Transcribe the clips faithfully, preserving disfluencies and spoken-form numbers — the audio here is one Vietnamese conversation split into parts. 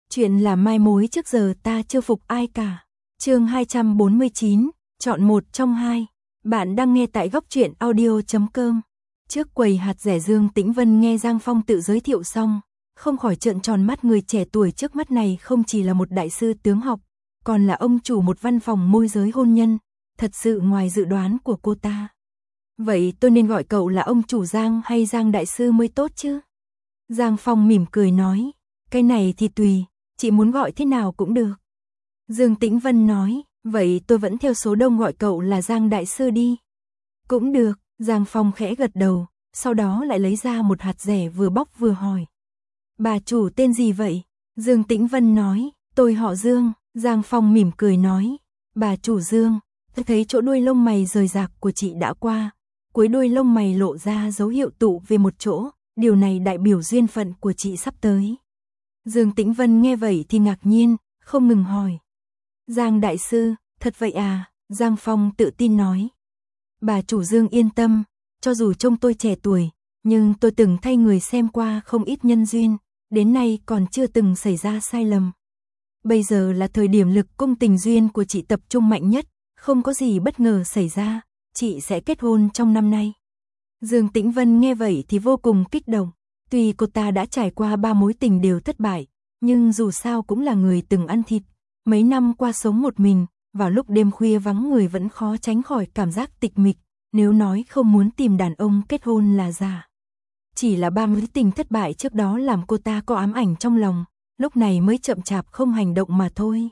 Chuyện là mai mối trước giờ ta chưa phục ai cả. Chương hai trăm bốn mươi chín, chọn một trong hai. Bạn đang nghe tại góc truyện audio chấm com. Trước quầy hạt rẻ, Dương Tĩnh Vân nghe Giang Phong tự giới thiệu xong, không khỏi trợn tròn mắt. Người trẻ tuổi trước mắt này không chỉ là một đại sư tướng học, còn là ông chủ một văn phòng môi giới hôn nhân, thật sự ngoài dự đoán của cô ta. Vậy tôi nên gọi cậu là ông chủ Giang hay Giang đại sư mới tốt chứ? Giang Phong mỉm cười nói, cái này thì tùy, chị muốn gọi thế nào cũng được. Dương Tĩnh Vân nói, vậy tôi vẫn theo số đông gọi cậu là Giang đại sư đi. Cũng được, Giang Phong khẽ gật đầu, sau đó lại lấy ra một hạt rẻ vừa bóc vừa hỏi. Bà chủ tên gì vậy? Dương Tĩnh Vân nói, tôi họ Dương. Giang Phong mỉm cười nói, bà chủ Dương, tôi thấy chỗ đuôi lông mày rời rạc của chị đã qua, cuối đuôi lông mày lộ ra dấu hiệu tụ về một chỗ, điều này đại biểu duyên phận của chị sắp tới. Dương Tĩnh Vân nghe vậy thì ngạc nhiên, không ngừng hỏi. Giang đại sư, thật vậy à? Giang Phong tự tin nói. Bà chủ Dương yên tâm, cho dù trông tôi trẻ tuổi, nhưng tôi từng thay người xem qua không ít nhân duyên, đến nay còn chưa từng xảy ra sai lầm. Bây giờ là thời điểm lực cung tình duyên của chị tập trung mạnh nhất, không có gì bất ngờ xảy ra, chị sẽ kết hôn trong năm nay. Dương Tĩnh Vân nghe vậy thì vô cùng kích động, tuy cô ta đã trải qua ba mối tình đều thất bại, nhưng dù sao cũng là người từng ăn thịt, mấy năm qua sống một mình, vào lúc đêm khuya vắng người vẫn khó tránh khỏi cảm giác tịch mịch, nếu nói không muốn tìm đàn ông kết hôn là giả. Chỉ là ba mối tình thất bại trước đó làm cô ta có ám ảnh trong lòng, lúc này mới chậm chạp không hành động mà thôi.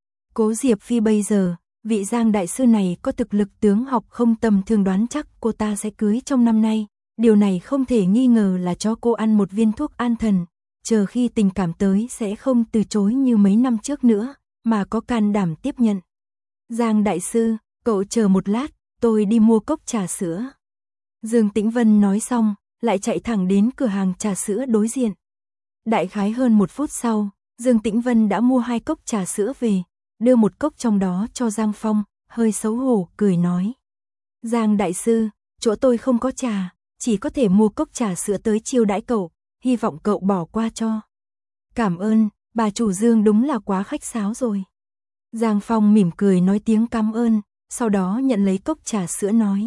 Cố Diệp Phi bây giờ, vị Giang đại sư này có thực lực tướng học không tầm thường, đoán chắc cô ta sẽ cưới trong năm nay, điều này không thể nghi ngờ là cho cô ăn một viên thuốc an thần, chờ khi tình cảm tới sẽ không từ chối như mấy năm trước nữa, mà có can đảm tiếp nhận. Giang đại sư, cậu chờ một lát, tôi đi mua cốc trà sữa. Dương Tĩnh Vân nói xong, lại chạy thẳng đến cửa hàng trà sữa đối diện. Đại khái hơn một phút sau, Dương Tĩnh Vân đã mua hai cốc trà sữa về, đưa một cốc trong đó cho Giang Phong, hơi xấu hổ, cười nói. Giang đại sư, chỗ tôi không có trà, chỉ có thể mua cốc trà sữa tới chiêu đãi cậu, hy vọng cậu bỏ qua cho. Cảm ơn, bà chủ Dương đúng là quá khách sáo rồi. Giang Phong mỉm cười nói tiếng cảm ơn, sau đó nhận lấy cốc trà sữa nói.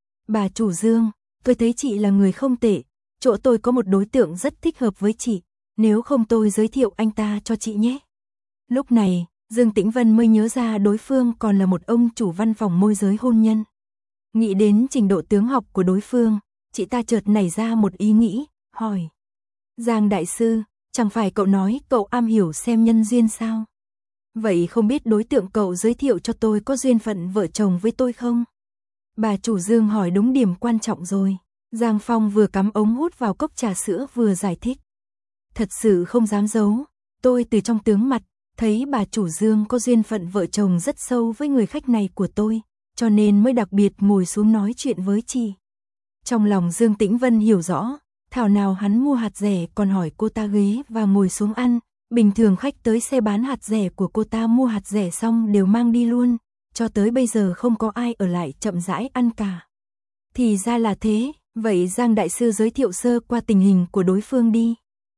Bà chủ Dương, tôi thấy chị là người không tệ, chỗ tôi có một đối tượng rất thích hợp với chị, nếu không tôi giới thiệu anh ta cho chị nhé. Lúc này, Dương Tĩnh Vân mới nhớ ra đối phương còn là một ông chủ văn phòng môi giới hôn nhân. Nghĩ đến trình độ tướng học của đối phương, chị ta chợt nảy ra một ý nghĩ, hỏi. Giang đại sư, chẳng phải cậu nói cậu am hiểu xem nhân duyên sao? Vậy không biết đối tượng cậu giới thiệu cho tôi có duyên phận vợ chồng với tôi không? Bà chủ Dương hỏi đúng điểm quan trọng rồi. Giang Phong vừa cắm ống hút vào cốc trà sữa vừa giải thích. Thật sự không dám giấu, tôi từ trong tướng mặt, thấy bà chủ Dương có duyên phận vợ chồng rất sâu với người khách này của tôi, cho nên mới đặc biệt ngồi xuống nói chuyện với chị. Trong lòng Dương Tĩnh Vân hiểu rõ, thảo nào hắn mua hạt rẻ còn hỏi cô ta ghế và ngồi xuống ăn, bình thường khách tới xe bán hạt rẻ của cô ta mua hạt rẻ xong đều mang đi luôn, cho tới bây giờ không có ai ở lại chậm rãi ăn cả. Thì ra là thế, vậy Giang đại sư giới thiệu sơ qua tình hình của đối phương đi.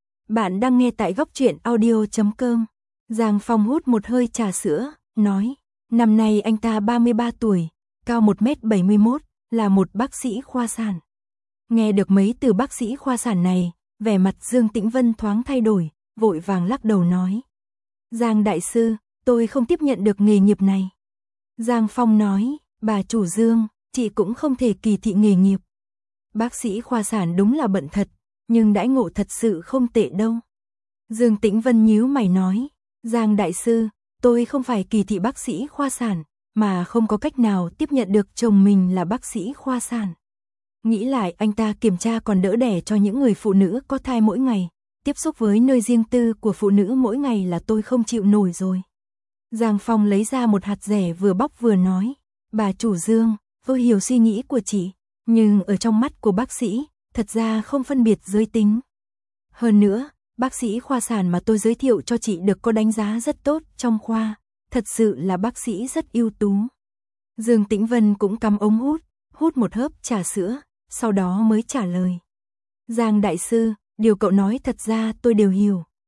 Bạn đang nghe tại góc truyện audio chấm com. Giang Phong hút một hơi trà sữa, nói, năm nay anh ta ba mươi ba tuổi, cao một mét bảy mươi mốt, là một bác sĩ khoa sản. Nghe được mấy từ bác sĩ khoa sản này, vẻ mặt Dương Tĩnh Vân thoáng thay đổi, vội vàng lắc đầu nói. Giang đại sư, tôi không tiếp nhận được nghề nghiệp này. Giang Phong nói, bà chủ Dương, chị cũng không thể kỳ thị nghề nghiệp. Bác sĩ khoa sản đúng là bận thật, nhưng đãi ngộ thật sự không tệ đâu. Dương Tĩnh Vân nhíu mày nói, Giang đại sư, tôi không phải kỳ thị bác sĩ khoa sản, mà không có cách nào tiếp nhận được chồng mình là bác sĩ khoa sản. Nghĩ lại anh ta kiểm tra còn đỡ đẻ cho những người phụ nữ có thai mỗi ngày, tiếp xúc với nơi riêng tư của phụ nữ mỗi ngày là tôi không chịu nổi rồi. Giang Phong lấy ra một hạt rẻ vừa bóc vừa nói, bà chủ Dương, tôi hiểu suy nghĩ của chị, nhưng ở trong mắt của bác sĩ, thật ra không phân biệt giới tính. Hơn nữa, bác sĩ khoa sản mà tôi giới thiệu cho chị được có đánh giá rất tốt trong khoa, thật sự là bác sĩ rất ưu tú. Dương Tĩnh Vân cũng cắm ống hút, hút một hớp trà sữa, sau đó mới trả lời. Giang đại sư, điều cậu nói thật ra tôi đều hiểu.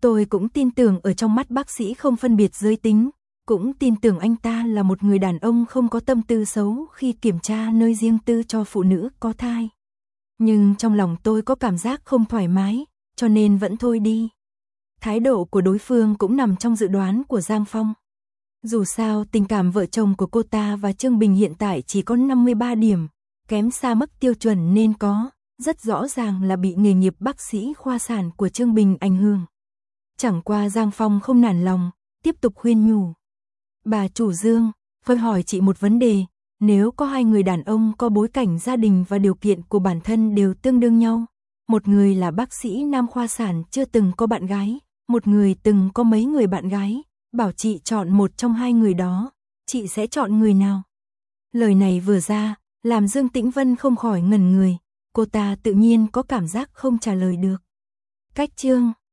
Tôi cũng tin tưởng ở trong mắt bác sĩ không phân biệt giới tính, cũng tin tưởng anh ta là một người đàn ông không có tâm tư xấu khi kiểm tra nơi riêng tư cho phụ nữ có thai. Nhưng trong lòng tôi có cảm giác không thoải mái, cho nên vẫn thôi đi. Thái độ của đối phương cũng nằm trong dự đoán của Giang Phong. Dù sao tình cảm vợ chồng của cô ta và Trương Bình hiện tại chỉ có năm mươi ba điểm, kém xa mức tiêu chuẩn nên có, rất rõ ràng là bị nghề nghiệp bác sĩ khoa sản của Trương Bình ảnh hưởng. Chẳng qua Giang Phong không nản lòng, tiếp tục khuyên nhủ. Bà chủ Dương, phải hỏi chị một vấn đề, nếu có hai người đàn ông có bối cảnh gia đình và điều kiện của bản thân đều tương đương nhau, một người là bác sĩ nam khoa sản chưa từng có bạn gái, một người từng có mấy người bạn gái, bảo chị chọn một trong hai người đó, chị sẽ chọn người nào? Lời này vừa ra, làm Dương Tĩnh Vân không khỏi ngẩn người, cô ta tự nhiên có cảm giác không trả lời được. Cách chương